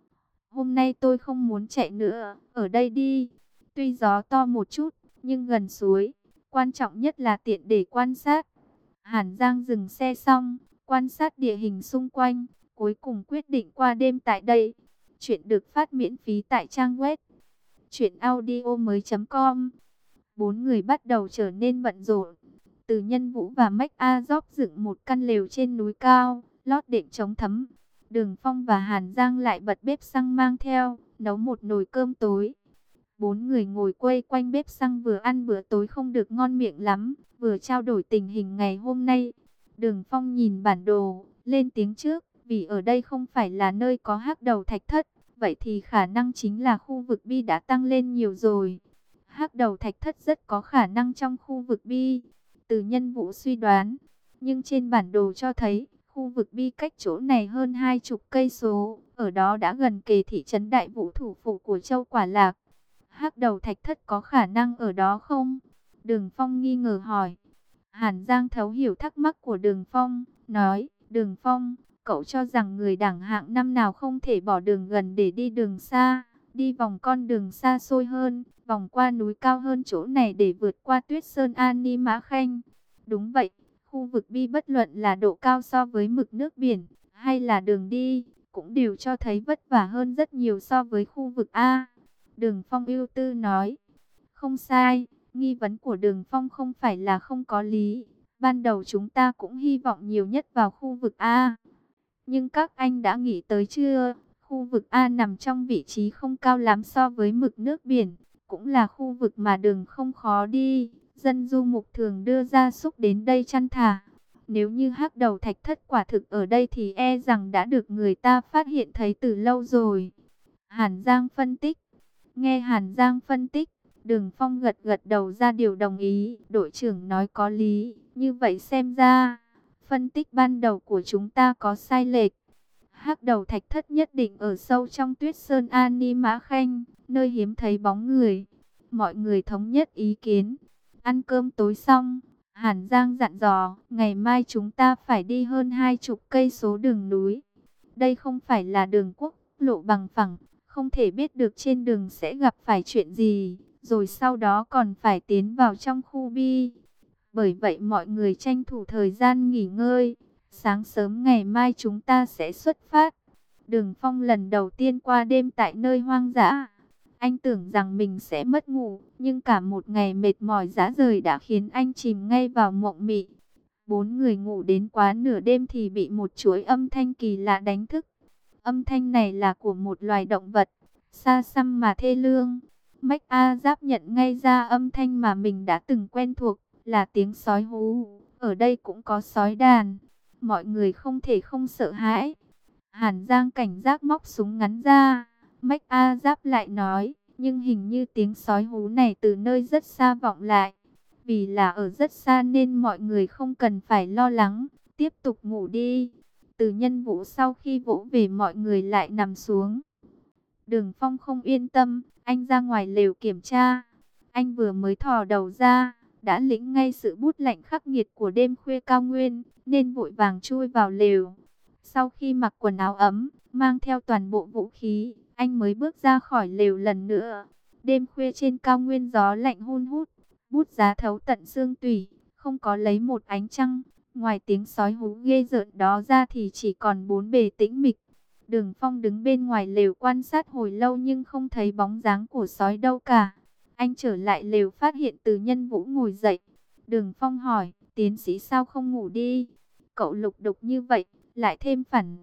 Hôm nay tôi không muốn chạy nữa, ở đây đi. Tuy gió to một chút, nhưng gần suối. Quan trọng nhất là tiện để quan sát. Hàn Giang dừng xe xong, quan sát địa hình xung quanh, cuối cùng quyết định qua đêm tại đây. Chuyện được phát miễn phí tại trang web truyện audio mới chấm com. Bốn người bắt đầu trở nên bận rộn. Từ Nhân Vũ và Mách A Dóp dựng một căn lều trên núi cao, lót đệm chống thấm. Đường Phong và Hàn Giang lại bật bếp xăng mang theo, nấu một nồi cơm tối. Bốn người ngồi quây quanh bếp xăng vừa ăn bữa tối không được ngon miệng lắm, vừa trao đổi tình hình ngày hôm nay. Đường Phong nhìn bản đồ, lên tiếng trước, vì ở đây không phải là nơi có hắc đầu thạch thất, vậy thì khả năng chính là khu vực bi đã tăng lên nhiều rồi. Hắc đầu thạch thất rất có khả năng trong khu vực bi. Từ Nhân Vũ suy đoán, nhưng trên bản đồ cho thấy khu vực bi cách chỗ này hơn hai chục cây số, ở đó đã gần kề thị trấn Đại Vũ thủ phủ của Châu Quả Lạc. Hắc đầu thạch thất có khả năng ở đó không? Đường Phong nghi ngờ hỏi. Hàn Giang thấu hiểu thắc mắc của Đường Phong, nói, Đường Phong, cậu cho rằng người đẳng hạng năm nào không thể bỏ đường gần để đi đường xa, đi vòng con đường xa xôi hơn, vòng qua núi cao hơn chỗ này để vượt qua tuyết sơn An Ni Mã Khanh. Đúng vậy, khu vực bi bất luận là độ cao so với mực nước biển, hay là đường đi, cũng đều cho thấy vất vả hơn rất nhiều so với khu vực A. Đường Phong ưu tư nói, không sai, nghi vấn của Đường Phong không phải là không có lý. Ban đầu chúng ta cũng hy vọng nhiều nhất vào khu vực A. Nhưng các anh đã nghĩ tới chưa? Khu vực A nằm trong vị trí không cao lắm so với mực nước biển, cũng là khu vực mà đường không khó đi. Dân du mục thường đưa gia súc đến đây chăn thả. Nếu như hắc đầu thạch thất quả thực ở đây thì e rằng đã được người ta phát hiện thấy từ lâu rồi. Hàn Giang phân tích. Nghe Hàn Giang phân tích, Đường Phong gật gật đầu ra điều đồng ý. Đội trưởng nói có lý. Như vậy xem ra, phân tích ban đầu của chúng ta có sai lệch. Hắc đầu thạch thất nhất định ở sâu trong tuyết sơn An Ni Mã Khanh, nơi hiếm thấy bóng người. Mọi người thống nhất ý kiến. Ăn cơm tối xong, Hàn Giang dặn dò, ngày mai chúng ta phải đi hơn hai chục cây số đường núi. Đây không phải là đường quốc lộ bằng phẳng, không thể biết được trên đường sẽ gặp phải chuyện gì, rồi sau đó còn phải tiến vào trong khu bi. Bởi vậy mọi người tranh thủ thời gian nghỉ ngơi. Sáng sớm ngày mai chúng ta sẽ xuất phát. Đường Phong lần đầu tiên qua đêm tại nơi hoang dã. Anh tưởng rằng mình sẽ mất ngủ, nhưng cả một ngày mệt mỏi rã rời đã khiến anh chìm ngay vào mộng mị. Bốn người ngủ đến quá nửa đêm thì bị một chuỗi âm thanh kỳ lạ đánh thức. Âm thanh này là của một loài động vật, xa xăm mà thê lương. Mách A Giáp nhận ngay ra âm thanh mà mình đã từng quen thuộc, là tiếng sói hú. Ở đây cũng có sói đàn. Mọi người không thể không sợ hãi. Hàn Giang cảnh giác móc súng ngắn ra. Mách A Giáp lại nói, nhưng hình như tiếng sói hú này từ nơi rất xa vọng lại. Vì là ở rất xa nên mọi người không cần phải lo lắng, tiếp tục ngủ đi. Từ Nhân Vũ sau khi vỗ về mọi người lại nằm xuống. Đường Phong không yên tâm, anh ra ngoài lều kiểm tra. Anh vừa mới thò đầu ra, đã lĩnh ngay sự bút lạnh khắc nghiệt của đêm khuya cao nguyên, nên vội vàng chui vào lều. Sau khi mặc quần áo ấm, mang theo toàn bộ vũ khí, anh mới bước ra khỏi lều lần nữa. Đêm khuya trên cao nguyên gió lạnh hun hút, bút giá thấu tận xương tủy, không có lấy một ánh trăng. Ngoài tiếng sói hú ghê rợn đó ra thì chỉ còn bốn bề tĩnh mịch. Đường Phong đứng bên ngoài lều quan sát hồi lâu nhưng không thấy bóng dáng của sói đâu cả. Anh trở lại lều phát hiện Từ Nhân Vũ ngồi dậy. Đường Phong hỏi, tiến sĩ sao không ngủ đi? Cậu lục đục như vậy, lại thêm phản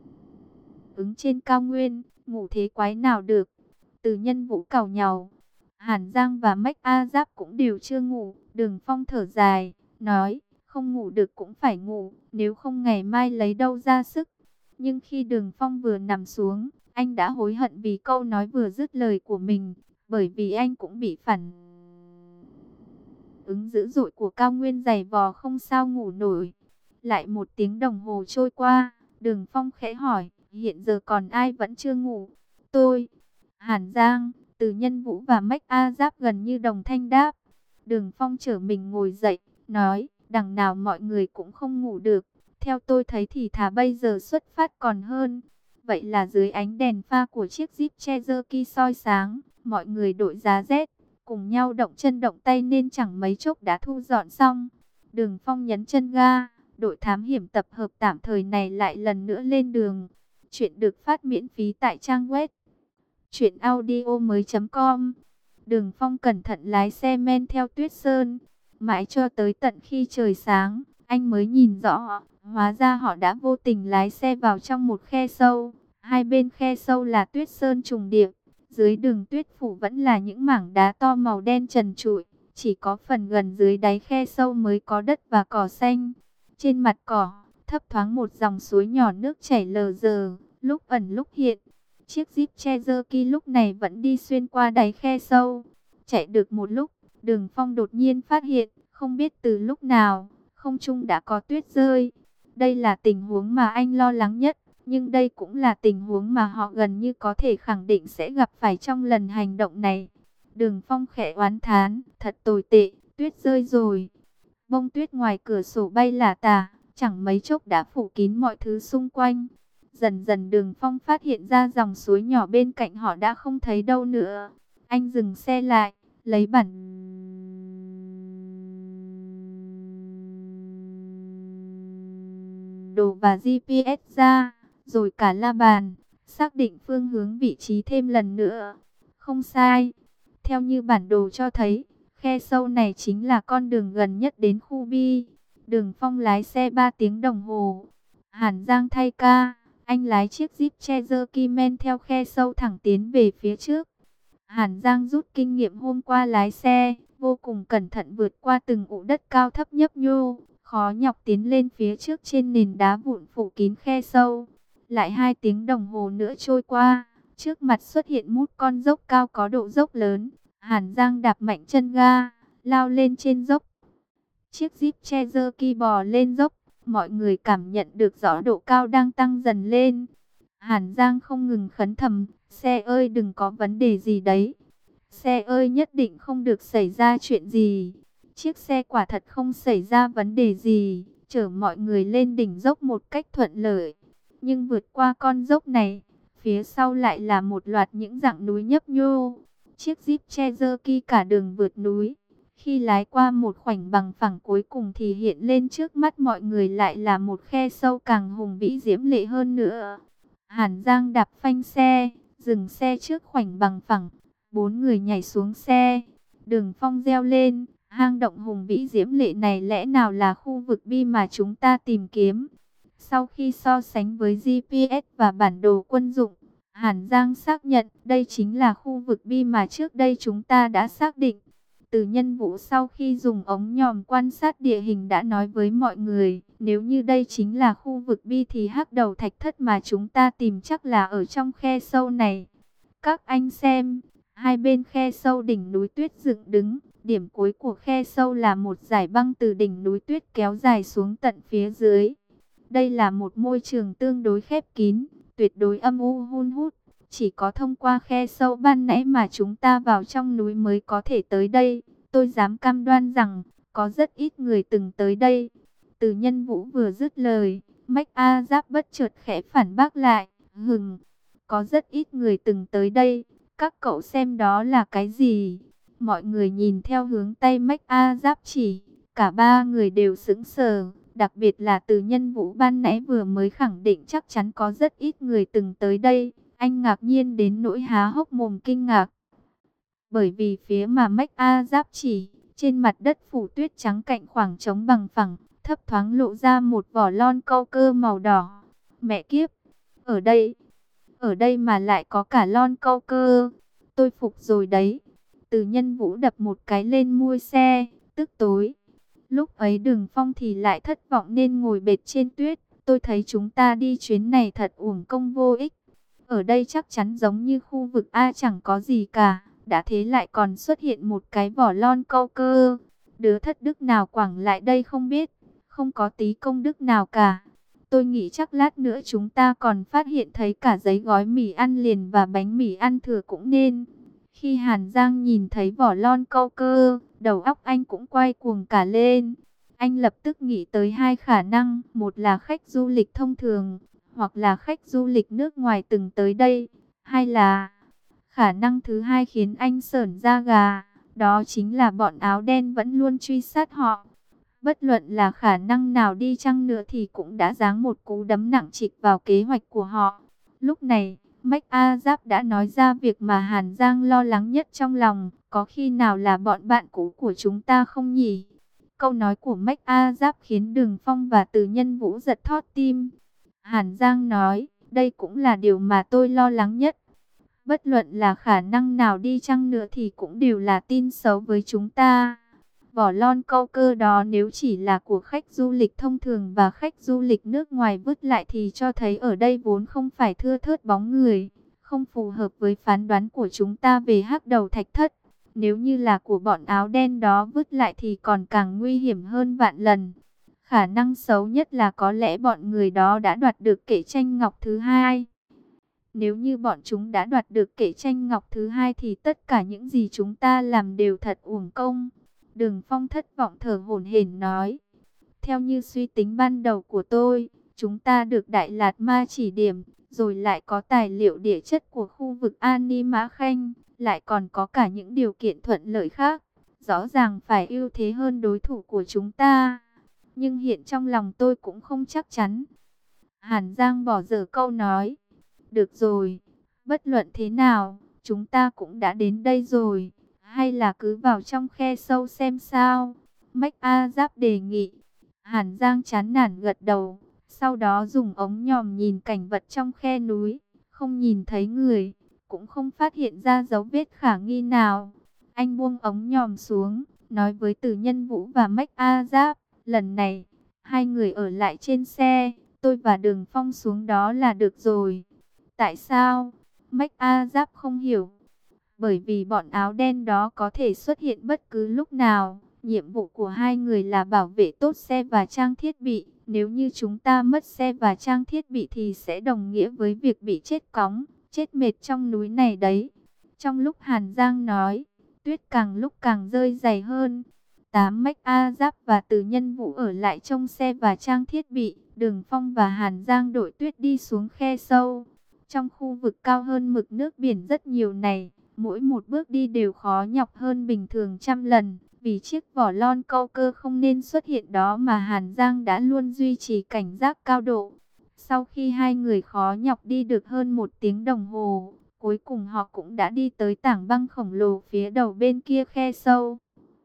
ứng trên cao nguyên, ngủ thế quái nào được? Từ Nhân Vũ càu nhàu. Hàn Giang và Mách A Giáp cũng đều chưa ngủ. Đường Phong thở dài, nói, không ngủ được cũng phải ngủ, nếu không ngày mai lấy đâu ra sức. Nhưng khi Đường Phong vừa nằm xuống, anh đã hối hận vì câu nói vừa dứt lời của mình, bởi vì anh cũng bị phản ứng dữ dội của cao nguyên giày vò không sao ngủ nổi. Lại một tiếng đồng hồ trôi qua, Đường Phong khẽ hỏi, hiện giờ còn ai vẫn chưa ngủ? Tôi, Hàn Giang, Từ Nhân Vũ và Mách A Giáp gần như đồng thanh đáp. Đường Phong trở mình ngồi dậy, nói, đằng nào mọi người cũng không ngủ được. Theo tôi thấy thì thà bây giờ xuất phát còn hơn. Vậy là dưới ánh đèn pha của chiếc Jeep Cherokee soi sáng, mọi người đội giá rét, cùng nhau động chân động tay nên chẳng mấy chốc đã thu dọn xong. Đường Phong nhấn chân ga, đội thám hiểm tập hợp tạm thời này lại lần nữa lên đường. Chuyện được phát miễn phí tại trang web truyện audio mới chấm com. Đường Phong cẩn thận lái xe men theo tuyết sơn, mãi cho tới tận khi trời sáng, anh mới nhìn rõ, hóa ra họ đã vô tình lái xe vào trong một khe sâu. Hai bên khe sâu là tuyết sơn trùng điệp, dưới đường tuyết phủ vẫn là những mảng đá to màu đen trần trụi, chỉ có phần gần dưới đáy khe sâu mới có đất và cỏ xanh. Trên mặt cỏ, thấp thoáng một dòng suối nhỏ nước chảy lờ dờ, lúc ẩn lúc hiện. Chiếc Jeep Cherokee lúc này vẫn đi xuyên qua đáy khe sâu. Chạy được một lúc, Đường Phong đột nhiên phát hiện, không biết từ lúc nào, không trung đã có tuyết rơi. Đây là tình huống mà anh lo lắng nhất, nhưng đây cũng là tình huống mà họ gần như có thể khẳng định sẽ gặp phải trong lần hành động này. Đường Phong khẽ oán thán, thật tồi tệ, tuyết rơi rồi. Bông tuyết ngoài cửa sổ bay lả tả, chẳng mấy chốc đã phủ kín mọi thứ xung quanh. Dần dần Đường Phong phát hiện ra dòng suối nhỏ bên cạnh họ đã không thấy đâu nữa. Anh dừng xe lại, lấy bản đồ và giê pê ét ra, rồi cả la bàn, xác định phương hướng vị trí thêm lần nữa. Không sai, theo như bản đồ cho thấy, khe sâu này chính là con đường gần nhất đến khu Bi. Đường Phong lái xe ba tiếng đồng hồ. Hàn Giang thay ca, anh lái chiếc Jeep Cherokee men theo khe sâu thẳng tiến về phía trước. Hàn Giang rút kinh nghiệm hôm qua lái xe, vô cùng cẩn thận vượt qua từng ụ đất cao thấp nhấp nhô, khó nhọc tiến lên phía trước trên nền đá vụn phủ kín khe sâu. Lại hai tiếng đồng hồ nữa trôi qua, trước mặt xuất hiện một con dốc cao có độ dốc lớn. Hàn Giang đạp mạnh chân ga, lao lên trên dốc. Chiếc Jeep Cherokee bò lên dốc, mọi người cảm nhận được rõ độ cao đang tăng dần lên. Hàn Giang không ngừng khấn thầm, xe ơi đừng có vấn đề gì đấy. Xe ơi nhất định không được xảy ra chuyện gì. Chiếc xe quả thật không xảy ra vấn đề gì, chở mọi người lên đỉnh dốc một cách thuận lợi. Nhưng vượt qua con dốc này, phía sau lại là một loạt những dãy núi nhấp nhô. Chiếc Jeep Cherokee cả đường vượt núi, khi lái qua một khoảnh bằng phẳng cuối cùng thì hiện lên trước mắt mọi người lại là một khe sâu càng hùng vĩ diễm lệ hơn nữa. Hàn Giang đạp phanh xe, dừng xe trước khoảnh bằng phẳng, bốn người nhảy xuống xe. Đường Phong reo lên, hang động hùng vĩ diễm lệ này lẽ nào là khu vực Bi mà chúng ta tìm kiếm? Sau khi so sánh với giê pê ét và bản đồ quân dụng, Hàn Giang xác nhận đây chính là khu vực Bi mà trước đây chúng ta đã xác định. Từ Nhân Vũ sau khi dùng ống nhòm quan sát địa hình đã nói với mọi người, nếu như đây chính là khu vực Bi thì hắc đầu thạch thất mà chúng ta tìm chắc là ở trong khe sâu này. Các anh xem, hai bên khe sâu đỉnh núi tuyết dựng đứng, điểm cuối của khe sâu là một dải băng từ đỉnh núi tuyết kéo dài xuống tận phía dưới. Đây là một môi trường tương đối khép kín, tuyệt đối âm u hun hút. Chỉ có thông qua khe sâu ban nãy mà chúng ta vào trong núi mới có thể tới đây. Tôi dám cam đoan rằng, có rất ít người từng tới đây. Từ Nhân Vũ vừa dứt lời, Mách A Giáp bất chợt khẽ phản bác lại. Hừng, có rất ít người từng tới đây. Các cậu xem đó là cái gì? Mọi người nhìn theo hướng tay Mách A Giáp chỉ. Cả ba người đều sững sờ. Đặc biệt là Từ Nhân Vũ ban nãy vừa mới khẳng định chắc chắn có rất ít người từng tới đây. Anh ngạc nhiên đến nỗi há hốc mồm kinh ngạc. Bởi vì phía mà Mách A Giáp chỉ, trên mặt đất phủ tuyết trắng cạnh khoảng trống bằng phẳng, thấp thoáng lộ ra một vỏ lon câu cơ màu đỏ. Mẹ kiếp, ở đây, ở đây mà lại có cả lon câu cơ. Tôi phục rồi đấy. Từ Nhân Vũ đập một cái lên mui xe, tức tối. Lúc ấy Đường Phong thì lại thất vọng nên ngồi bệt trên tuyết. Tôi thấy chúng ta đi chuyến này thật uổng công vô ích. Ở đây chắc chắn giống như khu vực A chẳng có gì cả. Đã thế lại còn xuất hiện một cái vỏ lon câu cơ. Đứa thất đức nào quẳng lại đây không biết. Không có tí công đức nào cả. Tôi nghĩ chắc lát nữa chúng ta còn phát hiện thấy cả giấy gói mì ăn liền và bánh mì ăn thừa cũng nên. Khi Hàn Giang nhìn thấy vỏ lon câu cơ, đầu óc anh cũng quay cuồng cả lên. Anh lập tức nghĩ tới hai khả năng, một là khách du lịch thông thường, hoặc là khách du lịch nước ngoài từng tới đây, hay là khả năng thứ hai khiến anh sởn da gà, đó chính là bọn áo đen vẫn luôn truy sát họ. Bất luận là khả năng nào đi chăng nữa thì cũng đã giáng một cú đấm nặng trịch vào kế hoạch của họ. Lúc này, Mách A Giáp đã nói ra việc mà Hàn Giang lo lắng nhất trong lòng, có khi nào là bọn bạn cũ của chúng ta không nhỉ? Câu nói của Mách A Giáp khiến Đường Phong và Từ Nhân Vũ giật thót tim. Hàn Giang nói, đây cũng là điều mà tôi lo lắng nhất. Bất luận là khả năng nào đi chăng nữa thì cũng đều là tin xấu với chúng ta. Vỏ lon câu cơ đó nếu chỉ là của khách du lịch thông thường và khách du lịch nước ngoài vứt lại thì cho thấy ở đây vốn không phải thưa thớt bóng người, không phù hợp với phán đoán của chúng ta về hắc đầu thạch thất. Nếu như là của bọn áo đen đó vứt lại thì còn càng nguy hiểm hơn vạn lần. Khả năng xấu nhất là có lẽ bọn người đó đã đoạt được kệ tranh ngọc thứ hai. Nếu như bọn chúng đã đoạt được kệ tranh ngọc thứ hai thì tất cả những gì chúng ta làm đều thật uổng công. Đường Phong thất vọng thở hổn hển nói. Theo như suy tính ban đầu của tôi, chúng ta được Đại Lạt Ma chỉ điểm, rồi lại có tài liệu địa chất của khu vực Ani Mã Khanh, lại còn có cả những điều kiện thuận lợi khác. Rõ ràng phải ưu thế hơn đối thủ của chúng ta. Nhưng hiện trong lòng tôi cũng không chắc chắn. Hàn Giang bỏ dở câu nói. Được rồi, bất luận thế nào, chúng ta cũng đã đến đây rồi. Hay là cứ vào trong khe sâu xem sao? Mách A Giáp đề nghị. Hàn Giang chán nản gật đầu. Sau đó dùng ống nhòm nhìn cảnh vật trong khe núi. Không nhìn thấy người, cũng không phát hiện ra dấu vết khả nghi nào. Anh buông ống nhòm xuống, nói với Từ Nhân Vũ và Mách A Giáp. Lần này, hai người ở lại trên xe, tôi và Đường Phong xuống đó là được rồi. Tại sao? Mách A Giáp không hiểu. Bởi vì bọn áo đen đó có thể xuất hiện bất cứ lúc nào. Nhiệm vụ của hai người là bảo vệ tốt xe và trang thiết bị. Nếu như chúng ta mất xe và trang thiết bị thì sẽ đồng nghĩa với việc bị chết cóng, chết mệt trong núi này đấy. Trong lúc Hàn Giang nói, tuyết càng lúc càng rơi dày hơn. Tám Mách A Giáp và Từ Nhân Vũ ở lại trong xe và trang thiết bị. Đường Phong và Hàn Giang đội tuyết đi xuống khe sâu. Trong khu vực cao hơn mực nước biển rất nhiều này, mỗi một bước đi đều khó nhọc hơn bình thường trăm lần. Vì chiếc vỏ lon câu cơ không nên xuất hiện đó mà Hàn Giang đã luôn duy trì cảnh giác cao độ. Sau khi hai người khó nhọc đi được hơn một tiếng đồng hồ, cuối cùng họ cũng đã đi tới tảng băng khổng lồ phía đầu bên kia khe sâu.